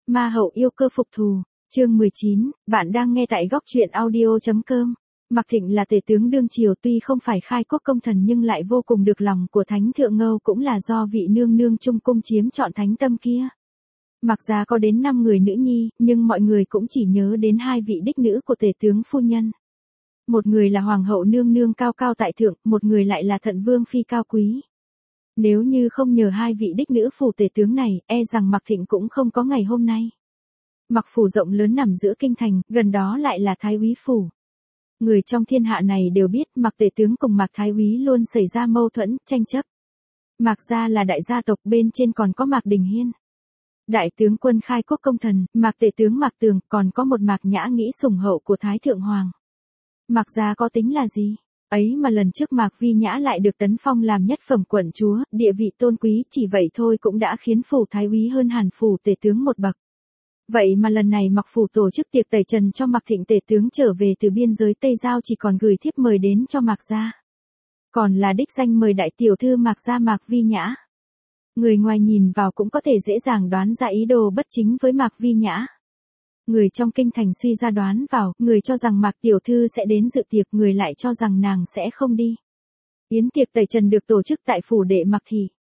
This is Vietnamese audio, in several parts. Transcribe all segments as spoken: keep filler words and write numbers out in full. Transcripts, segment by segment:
Ma hậu yêu cơ phục thù, chương mười chín, bạn đang nghe tại góc truyện audio.com. Mạc Thịnh là tể tướng đương triều, tuy không phải khai quốc công thần nhưng lại vô cùng được lòng của Thánh Thượng Ngâu, cũng là do vị nương nương trung cung chiếm trọn thánh tâm kia. Mạc gia có đến năm người nữ nhi, nhưng mọi người cũng chỉ nhớ đến hai vị đích nữ của tể tướng phu nhân. Một người là hoàng hậu nương nương cao cao tại thượng, một người lại là thận vương phi cao quý. Nếu như không nhờ hai vị đích nữ phủ tể tướng này, e rằng Mạc Thịnh cũng không có ngày hôm nay. Mạc phủ rộng lớn nằm giữa kinh thành, gần đó lại là Thái úy phủ. Người trong thiên hạ này đều biết Mạc tể tướng cùng Mạc Thái úy luôn xảy ra mâu thuẫn, tranh chấp. Mạc gia là đại gia tộc, bên trên còn có Mạc Đình Hiên. Đại tướng quân khai quốc công thần, Mạc tể tướng Mạc Tường, còn có một Mạc Nhã nghĩ sủng hậu của Thái Thượng Hoàng. Mạc gia có tính là gì? Ấy mà lần trước Mạc Vi Nhã lại được tấn phong làm nhất phẩm quận chúa, địa vị tôn quý chỉ vậy thôi cũng đã khiến phủ Thái úy hơn hẳn phủ tể tướng một bậc. Vậy mà lần này Mạc phủ tổ chức tiệc tẩy trần cho Mạc Thịnh tể tướng trở về từ biên giới Tây Giao, chỉ còn gửi thiếp mời đến cho Mạc gia. Còn là đích danh mời đại tiểu thư Mạc gia Mạc Vi Nhã. Người ngoài nhìn vào cũng có thể dễ dàng đoán ra ý đồ bất chính với Mạc Vi Nhã. Người trong kinh thành suy ra đoán vào, người cho rằng Mạc tiểu thư sẽ đến dự tiệc, người lại cho rằng nàng sẽ không đi. Yến tiệc tẩy trần được tổ chức tại phủ đệ Mạc thị.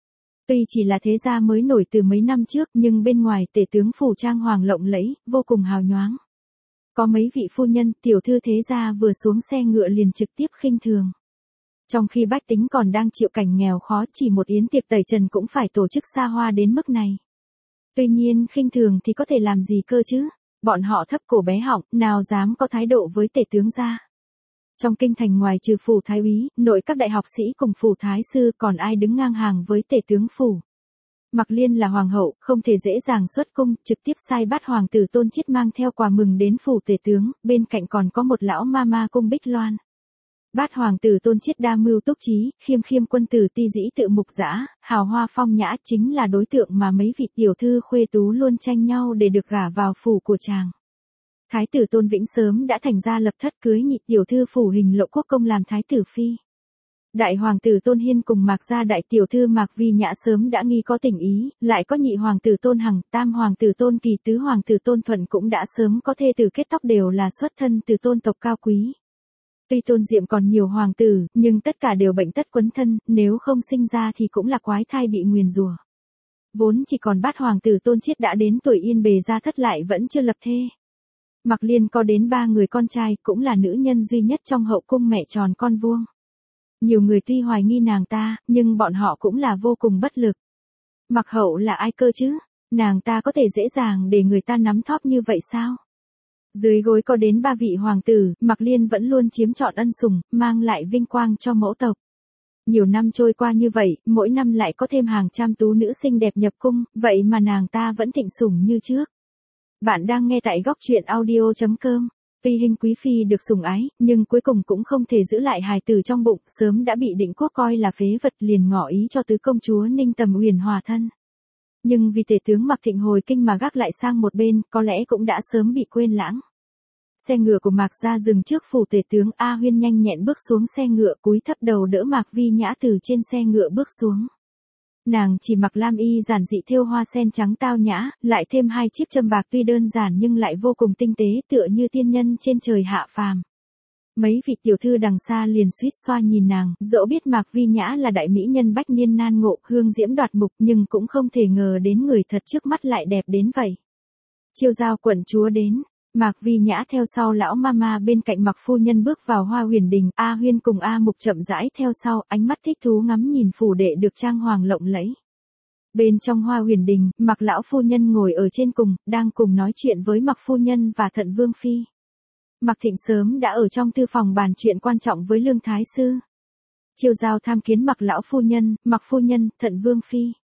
Tuy chỉ là thế gia mới nổi từ mấy năm trước, nhưng bên ngoài tể tướng phủ trang hoàng lộng lẫy, vô cùng hào nhoáng. Có mấy vị phu nhân, tiểu thư thế gia vừa xuống xe ngựa liền trực tiếp khinh thường. Trong khi bách tính còn đang chịu cảnh nghèo khó, chỉ một yến tiệc tẩy trần cũng phải tổ chức xa hoa đến mức này. Tuy nhiên khinh thường thì có thể làm gì cơ chứ? Bọn họ thấp cổ bé họng, nào dám có thái độ với tể tướng gia. Trong kinh thành ngoài trừ phủ thái úy, nội các đại học sĩ cùng phủ thái sư, còn ai đứng ngang hàng với tể tướng phủ. Mạc Liên là hoàng hậu, không thể dễ dàng xuất cung, trực tiếp sai bắt hoàng tử Tôn Chiết mang theo quà mừng đến phủ tể tướng, bên cạnh còn có một lão ma ma cung Bích Loan. Bát hoàng tử Tôn Chiết đa mưu túc trí, khiêm khiêm quân tử ti dĩ tự mục dã, hào hoa phong nhã, chính là đối tượng mà mấy vị tiểu thư khuê tú luôn tranh nhau để được gả vào phủ của chàng. Thái tử Tôn Vĩnh sớm đã thành ra lập thất, cưới nhị tiểu thư phủ Hình Lộ Quốc công làm thái tử phi. Đại hoàng tử Tôn Hiên cùng Mạc gia đại tiểu thư Mạc Vi Nhã sớm đã nghi có tình ý, lại có nhị hoàng tử Tôn Hằng, tam hoàng tử Tôn Kỳ, tứ hoàng tử Tôn Thuận cũng đã sớm có thê tử kết tóc, đều là xuất thân từ tôn tộc cao quý. Tuy Tôn Diệm còn nhiều hoàng tử, nhưng tất cả đều bệnh tất quấn thân, nếu không sinh ra thì cũng là quái thai bị nguyền rủa. Vốn chỉ còn bát hoàng tử Tôn Chiết đã đến tuổi yên bề gia thất lại vẫn chưa lập thê. Mạc Liên có đến ba người con trai, cũng là nữ nhân duy nhất trong hậu cung mẹ tròn con vuông. Nhiều người tuy hoài nghi nàng ta, nhưng bọn họ cũng là vô cùng bất lực. Mạc hậu là ai cơ chứ? Nàng ta có thể dễ dàng để người ta nắm thóp như vậy sao? Dưới gối có đến ba vị hoàng tử, Mạc Liên vẫn luôn chiếm trọn ân sủng, mang lại vinh quang cho mẫu tộc. Nhiều năm trôi qua như vậy, mỗi năm lại có thêm hàng trăm tú nữ xinh đẹp nhập cung, vậy mà nàng ta vẫn thịnh sủng như trước. Bạn đang nghe tại góc truyện audio.com. Tuy Hình quý phi được sủng ái, nhưng cuối cùng cũng không thể giữ lại hài tử trong bụng, sớm đã bị định quốc coi là phế vật, liền ngỏ ý cho tứ công chúa Ninh Tầm Uyển hòa thân. Nhưng vì tể tướng Mạc Thịnh hồi kinh mà gác lại sang một bên, có lẽ cũng đã sớm bị quên lãng. Xe ngựa của Mạc gia dừng trước phủ tể tướng, A Huyên nhanh nhẹn bước xuống xe ngựa, cúi thấp đầu đỡ Mạc Vi Nhã từ trên xe ngựa bước xuống. Nàng chỉ mặc lam y giản dị thêu hoa sen trắng tao nhã, lại thêm hai chiếc châm bạc tuy đơn giản nhưng lại vô cùng tinh tế, tựa như tiên nhân trên trời hạ phàm. Mấy vị tiểu thư đằng xa liền suýt xoa nhìn nàng, dẫu biết Mạc Vi Nhã là đại mỹ nhân bách niên nan ngộ, hương diễm đoạt mục, nhưng cũng không thể ngờ đến người thật trước mắt lại đẹp đến vậy. Chiêu giao quận chúa đến, Mạc Vi Nhã theo sau lão mama bên cạnh Mạc phu nhân bước vào Hoa Huyền đình, A Huyên cùng A Mục chậm rãi theo sau, ánh mắt thích thú ngắm nhìn phủ đệ được trang hoàng lộng lẫy. Bên trong Hoa Huyền đình, Mạc lão phu nhân ngồi ở trên cùng, đang cùng nói chuyện với Mạc phu nhân và Thận vương phi. Mạc Thịnh sớm đã ở trong thư phòng bàn chuyện quan trọng với Lương thái sư. Chiêu giao tham kiến Mạc lão phu nhân, Mạc phu nhân, Thận vương phi.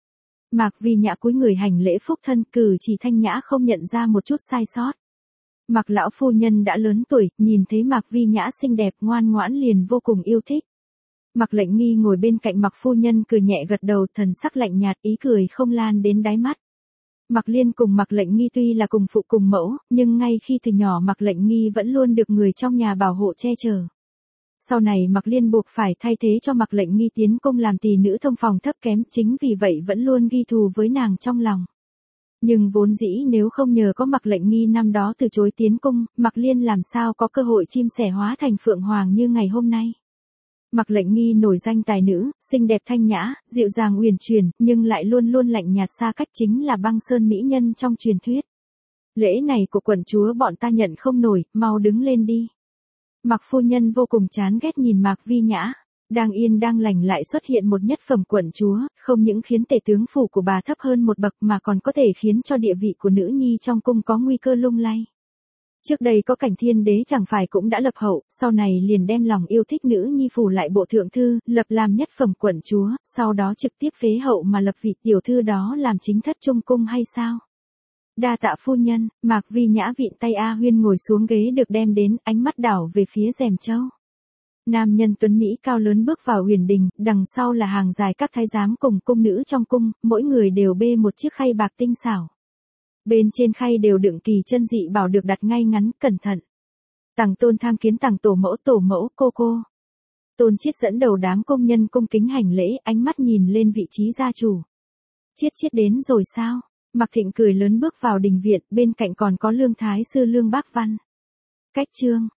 Mạc Vi Nhã cúi người hành lễ phúc thân, cử chỉ thanh nhã không nhận ra một chút sai sót. Mạc lão phu nhân đã lớn tuổi, nhìn thấy Mạc Vi Nhã xinh đẹp ngoan ngoãn liền vô cùng yêu thích. Mạc Lệnh Nghi ngồi bên cạnh Mạc phu nhân cười nhẹ gật đầu, thần sắc lạnh nhạt, ý cười không lan đến đáy mắt. Mạc Liên cùng Mạc Lệnh Nghi tuy là cùng phụ cùng mẫu, nhưng ngay khi từ nhỏ Mạc Lệnh Nghi vẫn luôn được người trong nhà bảo hộ che chở. Sau này Mạc Liên buộc phải thay thế cho Mạc Lệnh Nghi tiến cung làm tỳ nữ thông phòng thấp kém, chính vì vậy vẫn luôn ghi thù với nàng trong lòng. Nhưng vốn dĩ nếu không nhờ có Mạc Lệnh Nghi năm đó từ chối tiến cung, Mạc Liên làm sao có cơ hội chim sẻ hóa thành phượng hoàng như ngày hôm nay. Mạc Lệnh Nghi nổi danh tài nữ, xinh đẹp thanh nhã, dịu dàng uyển chuyển, nhưng lại luôn luôn lạnh nhạt xa cách, chính là băng sơn mỹ nhân trong truyền thuyết. Lễ này của quận chúa bọn ta nhận không nổi, mau đứng lên đi. Mạc phu nhân vô cùng chán ghét nhìn Mạc Vi Nhã. Đang yên đang lành lại xuất hiện một nhất phẩm quận chúa, không những khiến tể tướng phủ của bà thấp hơn một bậc mà còn có thể khiến cho địa vị của nữ nhi trong cung có nguy cơ lung lay. Trước đây có Cảnh Thiên Đế chẳng phải cũng đã lập hậu, sau này liền đem lòng yêu thích nữ nhi phủ lại bộ thượng thư, lập làm nhất phẩm quận chúa, sau đó trực tiếp phế hậu mà lập vị tiểu thư đó làm chính thất trung cung hay sao? Đa tạ phu nhân. Mạc Vi Nhã vịn tay A Huyên ngồi xuống ghế được đem đến, ánh mắt đảo về phía rèm châu. Nam nhân tuấn Mỹ cao lớn bước vào huyền đình, đằng sau là hàng dài các thái giám cùng cung nữ trong cung, mỗi người đều bê một chiếc khay bạc tinh xảo. Bên trên khay đều đựng kỳ chân dị bảo được đặt ngay ngắn, cẩn thận. Tằng Tôn tham kiến tằng tổ mẫu tổ mẫu cô cô. Tôn Chiết dẫn đầu đám công nhân cung kính hành lễ, ánh mắt nhìn lên vị trí gia chủ. Chiết Chiết đến rồi sao? Mạc Thịnh cười lớn bước vào đình viện, bên cạnh còn có Lương Thái sư Lương Bác Văn. Cách chương